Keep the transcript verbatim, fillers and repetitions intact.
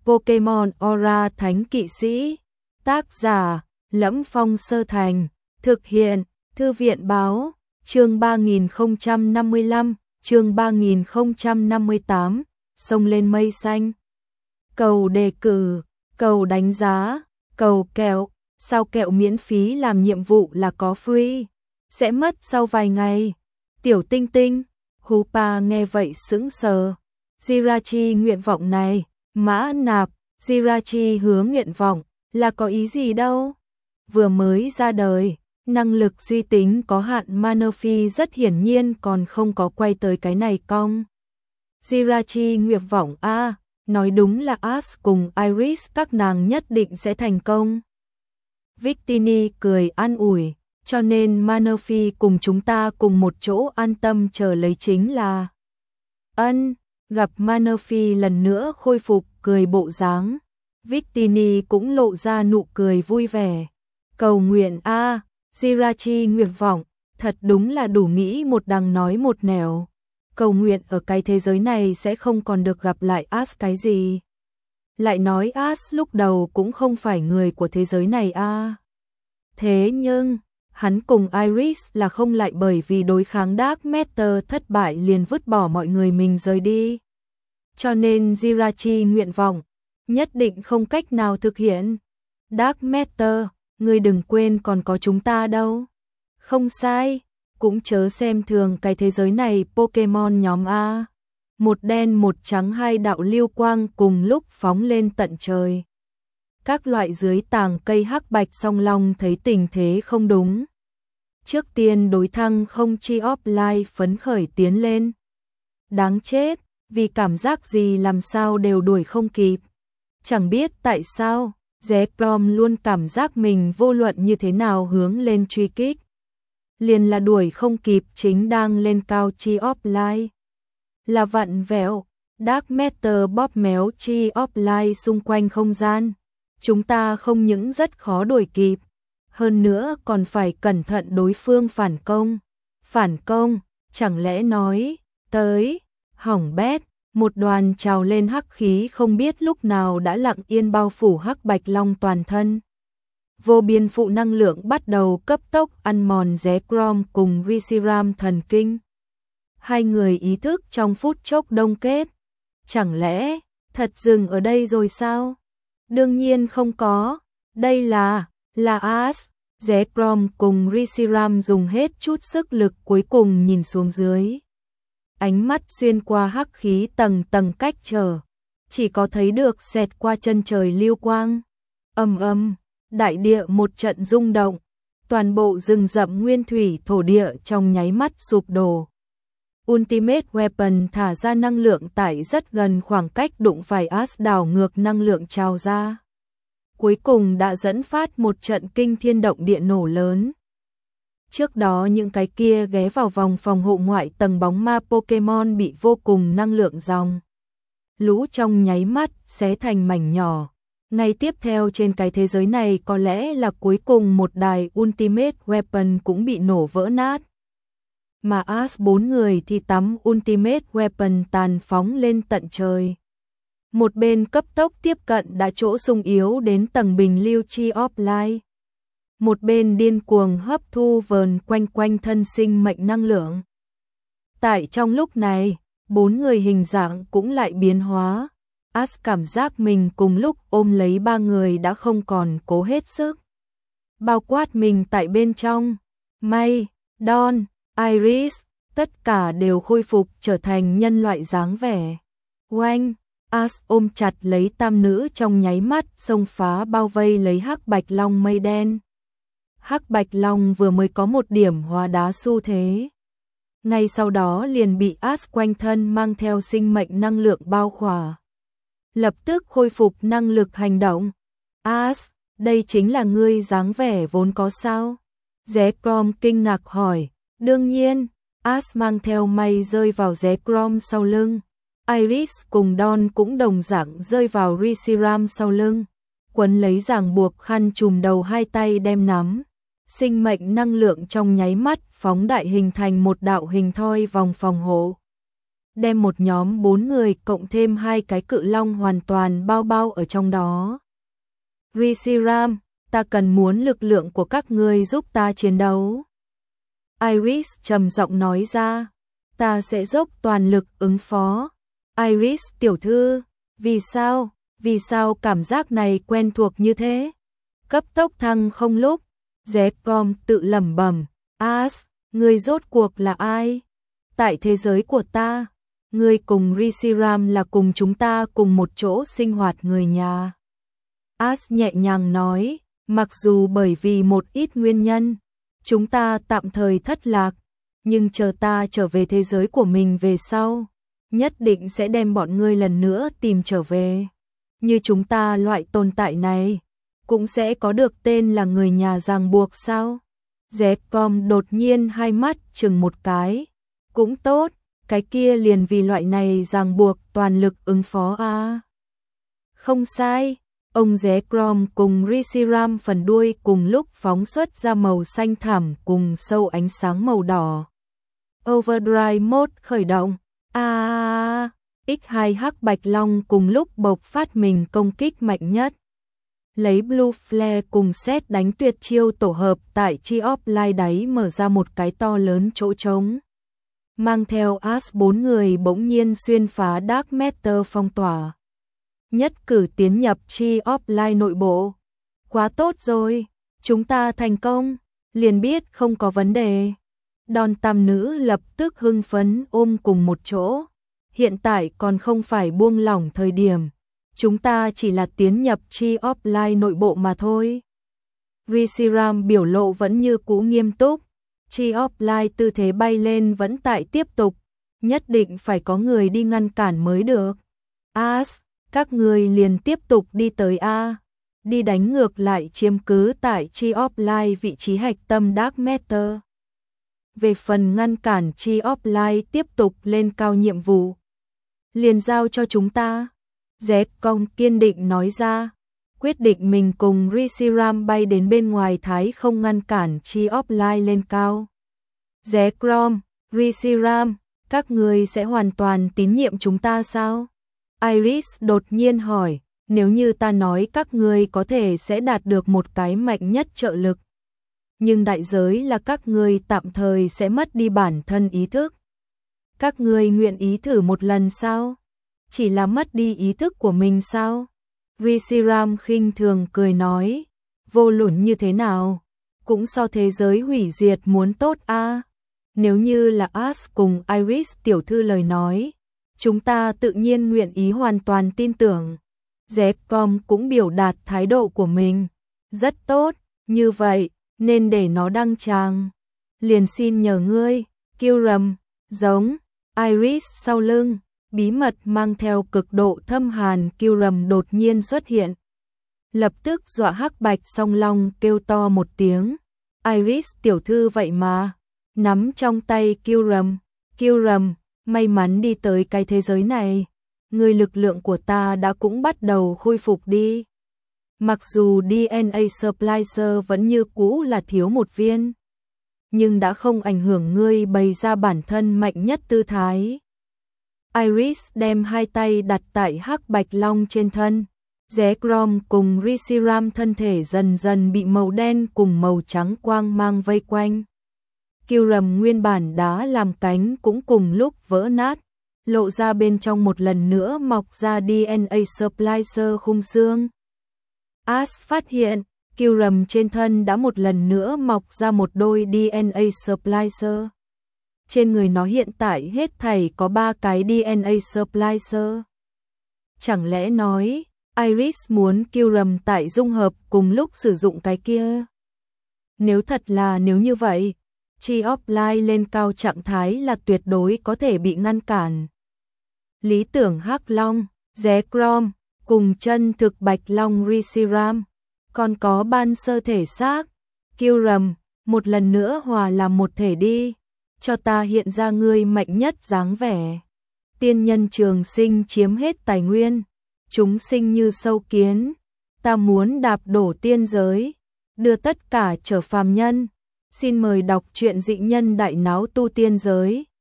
Pokemon Aura Thánh Kỵ Sĩ. Tác giả: Lẫm Phong Sơ Thành. Thực hiện: Thư viện báo. Chương ba nghìn không trăm năm mươi lăm, chương ba nghìn không trăm năm mươi tám, sông lên mây xanh. Cầu đề cử, cầu đánh giá, cầu kẹo, sao kẹo miễn phí làm nhiệm vụ là có free, sẽ mất sau vài ngày. Tiểu Tinh Tinh, Hoopa nghe vậy sững sờ. Jirachi nguyện vọng này, Mã Nạp, Jirachi hứa nguyện vọng, là có ý gì đâu. Vừa mới ra đời, năng lực suy tính có hạn Manaphy rất hiển nhiên còn không có quay tới cái này cong. Jirachi nguyện vọng a, à, nói đúng là Ash cùng Iris các nàng nhất định sẽ thành công. Victini cười an ủi, cho nên Manaphy cùng chúng ta cùng một chỗ an tâm chờ lấy chính là. Ân, gặp Manaphy lần nữa khôi phục cười bộ dáng, Victini cũng lộ ra nụ cười vui vẻ. Cầu nguyện a, à, Jirachi nguyện vọng, thật đúng là đủ nghĩ một đằng nói một nẻo. Cầu nguyện ở cái thế giới này sẽ không còn được gặp lại Ash cái gì. Lại nói Ash lúc đầu cũng không phải người của thế giới này a. À. Thế nhưng, hắn cùng Iris là không lại bởi vì đối kháng Dark Matter thất bại liền vứt bỏ mọi người mình rời đi. Cho nên Jirachi nguyện vọng, nhất định không cách nào thực hiện. Dark Matter, ngươi đừng quên còn có chúng ta đâu. Không sai, cũng chớ xem thường cái thế giới này Pokemon nhóm A. Một đen một trắng hai đạo lưu quang cùng lúc phóng lên tận trời. Các loại dưới tàng cây hắc bạch song long thấy tình thế không đúng. Trước tiên đối thăng không chi offline phấn khởi tiến lên. Đáng chết, vì cảm giác gì làm sao đều đuổi không kịp. Chẳng biết tại sao, Zekrom luôn cảm giác mình vô luận như thế nào hướng lên truy kích. Liền là đuổi không kịp chính đang lên cao chi offline. Là vặn vẹo, Dark Matter bóp méo chi offline xung quanh không gian. Chúng ta không những rất khó đuổi kịp, hơn nữa còn phải cẩn thận đối phương phản công. Phản công, chẳng lẽ nói, tới, hỏng bét, một đoàn trào lên hắc khí không biết lúc nào đã lặng yên bao phủ hắc bạch long toàn thân. Vô biên phụ năng lượng bắt đầu cấp tốc ăn mòn Zekrom cùng Reshiram thần kinh. Hai người ý thức trong phút chốc đông kết. Chẳng lẽ, thật dừng ở đây rồi sao? Đương nhiên không có, đây là, là Ash. Zekrom cùng Reshiram dùng hết chút sức lực cuối cùng nhìn xuống dưới. Ánh mắt xuyên qua hắc khí tầng tầng cách trở, chỉ có thấy được xẹt qua chân trời lưu quang. Ầm ầm, đại địa một trận rung động, toàn bộ rừng rậm nguyên thủy thổ địa trong nháy mắt sụp đổ. Ultimate Weapon thả ra năng lượng tại rất gần khoảng cách đụng phải Ash đảo ngược năng lượng trào ra. Cuối cùng đã dẫn phát một trận kinh thiên động địa nổ lớn. Trước đó những cái kia ghé vào vòng phòng hộ ngoại tầng bóng ma Pokemon bị vô cùng năng lượng dòng lũ trong nháy mắt xé thành mảnh nhỏ. Ngay tiếp theo trên cái thế giới này có lẽ là cuối cùng một đài Ultimate Weapon cũng bị nổ vỡ nát. Mà Ash bốn người thì tắm Ultimate Weapon tàn phóng lên tận trời. Một bên cấp tốc tiếp cận đã chỗ sung yếu đến tầng bình lưu chi offline. Một bên điên cuồng hấp thu vờn quanh quanh thân sinh mệnh năng lượng. Tại trong lúc này, bốn người hình dạng cũng lại biến hóa. Ash cảm giác mình cùng lúc ôm lấy ba người đã không còn cố hết sức. Bao quát mình tại bên trong, May, Dawn, Iris, tất cả đều khôi phục trở thành nhân loại dáng vẻ. Oanh, Ash ôm chặt lấy tam nữ trong nháy mắt xông phá bao vây lấy hắc bạch long mây đen. Hắc bạch long vừa mới có một điểm hóa đá xu thế. Ngay sau đó liền bị Ash quanh thân mang theo sinh mệnh năng lượng bao khỏa. Lập tức khôi phục năng lực hành động. Ash, đây chính là ngươi dáng vẻ vốn có sao? Zekrom kinh ngạc hỏi. Đương nhiên, Ash mang theo May rơi vào Zekrom sau lưng. Iris cùng Dawn cũng đồng dạng rơi vào Reshiram sau lưng. Quấn lấy ràng buộc khăn trùm đầu hai tay đem nắm. Sinh mệnh năng lượng trong nháy mắt phóng đại hình thành một đạo hình thoi vòng phòng hộ. đem một nhóm bốn người cộng thêm hai cái cự long hoàn toàn bao bao ở trong đó. Reshiram, ta cần muốn lực lượng của các ngươi giúp ta chiến đấu. Iris trầm giọng nói ra, ta sẽ dốc toàn lực ứng phó. Iris tiểu thư, vì sao, vì sao cảm giác này quen thuộc như thế? Cấp tốc thăng không lúc, Zekrom tự lẩm bẩm, As, ngươi rốt cuộc là ai? Tại thế giới của ta, ngươi cùng Reshiram là cùng chúng ta cùng một chỗ sinh hoạt người nhà. As nhẹ nhàng nói, mặc dù bởi vì một ít nguyên nhân, chúng ta tạm thời thất lạc, nhưng chờ ta trở về thế giới của mình về sau, nhất định sẽ đem bọn ngươi lần nữa tìm trở về. Như chúng ta loại tồn tại này, cũng sẽ có được tên là người nhà ràng buộc sao? Zekrom đột nhiên hai mắt chừng một cái. Cũng tốt, cái kia liền vì loại này ràng buộc toàn lực ứng phó a. À. Không sai, ông Zekrom cùng Reshiram phần đuôi cùng lúc phóng xuất ra màu xanh thẳm cùng sâu ánh sáng màu đỏ. Overdrive mode khởi động. A à, ích hai hắc bạch long cùng lúc bộc phát mình công kích mạnh nhất. Lấy Blue Flare cùng xét đánh tuyệt chiêu tổ hợp tại Chi of Light đáy mở ra một cái to lớn chỗ trống. Mang theo As bốn người bỗng nhiên xuyên phá Dark Matter phong tỏa. Nhất cử tiến nhập Chi of Light nội bộ. Quá tốt rồi, chúng ta thành công, liền biết không có vấn đề. Đòn tam nữ lập tức hưng phấn ôm cùng một chỗ. Hiện tại còn không phải buông lỏng thời điểm. Chúng ta chỉ là tiến nhập Chi of Light nội bộ mà thôi. Reshiram biểu lộ vẫn như cũ nghiêm túc. Chi of Light tư thế bay lên vẫn tại tiếp tục. Nhất định phải có người đi ngăn cản mới được. As, các người liền tiếp tục đi tới A. Đi đánh ngược lại chiếm cứ tại Chi of Light vị trí hạch tâm Dark Matter. Về phần ngăn cản Chi of Light tiếp tục lên cao nhiệm vụ, liền giao cho chúng ta. Zekrom kiên định nói ra, quyết định mình cùng Reshiram bay đến bên ngoài thái không ngăn cản Chi of Light lên cao. Zekrom, Reshiram, các người sẽ hoàn toàn tín nhiệm chúng ta sao? Iris đột nhiên hỏi, nếu như ta nói các người có thể sẽ đạt được một cái mạnh nhất trợ lực. Nhưng đại giới là các người tạm thời sẽ mất đi bản thân ý thức. Các người nguyện ý thử một lần sao? Chỉ là mất đi ý thức của mình sao? Reshiram khinh thường cười nói, vô luận như thế nào, cũng so thế giới hủy diệt muốn tốt a. À. Nếu như là As cùng Iris tiểu thư lời nói, chúng ta tự nhiên nguyện ý hoàn toàn tin tưởng. Zekrom cũng biểu đạt thái độ của mình. Rất tốt, như vậy, nên để nó đăng tràng. Liền xin nhờ ngươi, Kyurem, giống, Iris sau lưng. Bí mật mang theo cực độ thâm hàn Kyurem đột nhiên xuất hiện. Lập tức dọa hắc bạch song long kêu to một tiếng. Iris tiểu thư vậy mà. Nắm trong tay Kyurem. Kyurem, may mắn đi tới cái thế giới này. Người lực lượng của ta đã cũng bắt đầu khôi phục đi. Mặc dù đê en a Splicer vẫn như cũ là thiếu một viên. Nhưng đã không ảnh hưởng ngươi bày ra bản thân mạnh nhất tư thái. Iris đem hai tay đặt tại hắc bạch long trên thân. Zekrom cùng Reshiram thân thể dần dần bị màu đen cùng màu trắng quang mang vây quanh. Kyurem nguyên bản đá làm cánh cũng cùng lúc vỡ nát, lộ ra bên trong một lần nữa mọc ra đê en a Splicer khung xương. As phát hiện, Kyurem trên thân đã một lần nữa mọc ra một đôi đê en a Splicer. Trên người nó hiện tại hết thảy có ba cái đê en a Splicer. Chẳng lẽ nói, Iris muốn Kyurem tại dung hợp cùng lúc sử dụng cái kia? Nếu thật là nếu như vậy, Chi of Light lên cao trạng thái là tuyệt đối có thể bị ngăn cản. Lý tưởng hắc long, Zekrom, cùng chân thực bạch long Reshiram, còn có ban sơ thể xác, Kyurem, một lần nữa hòa làm một thể đi. Cho ta hiện ra ngươi mạnh nhất dáng vẻ. Tiên nhân trường sinh chiếm hết tài nguyên, chúng sinh như sâu kiến, ta muốn đạp đổ tiên giới, đưa tất cả trở phàm nhân. Xin mời đọc truyện dị nhân đại náo tu tiên giới.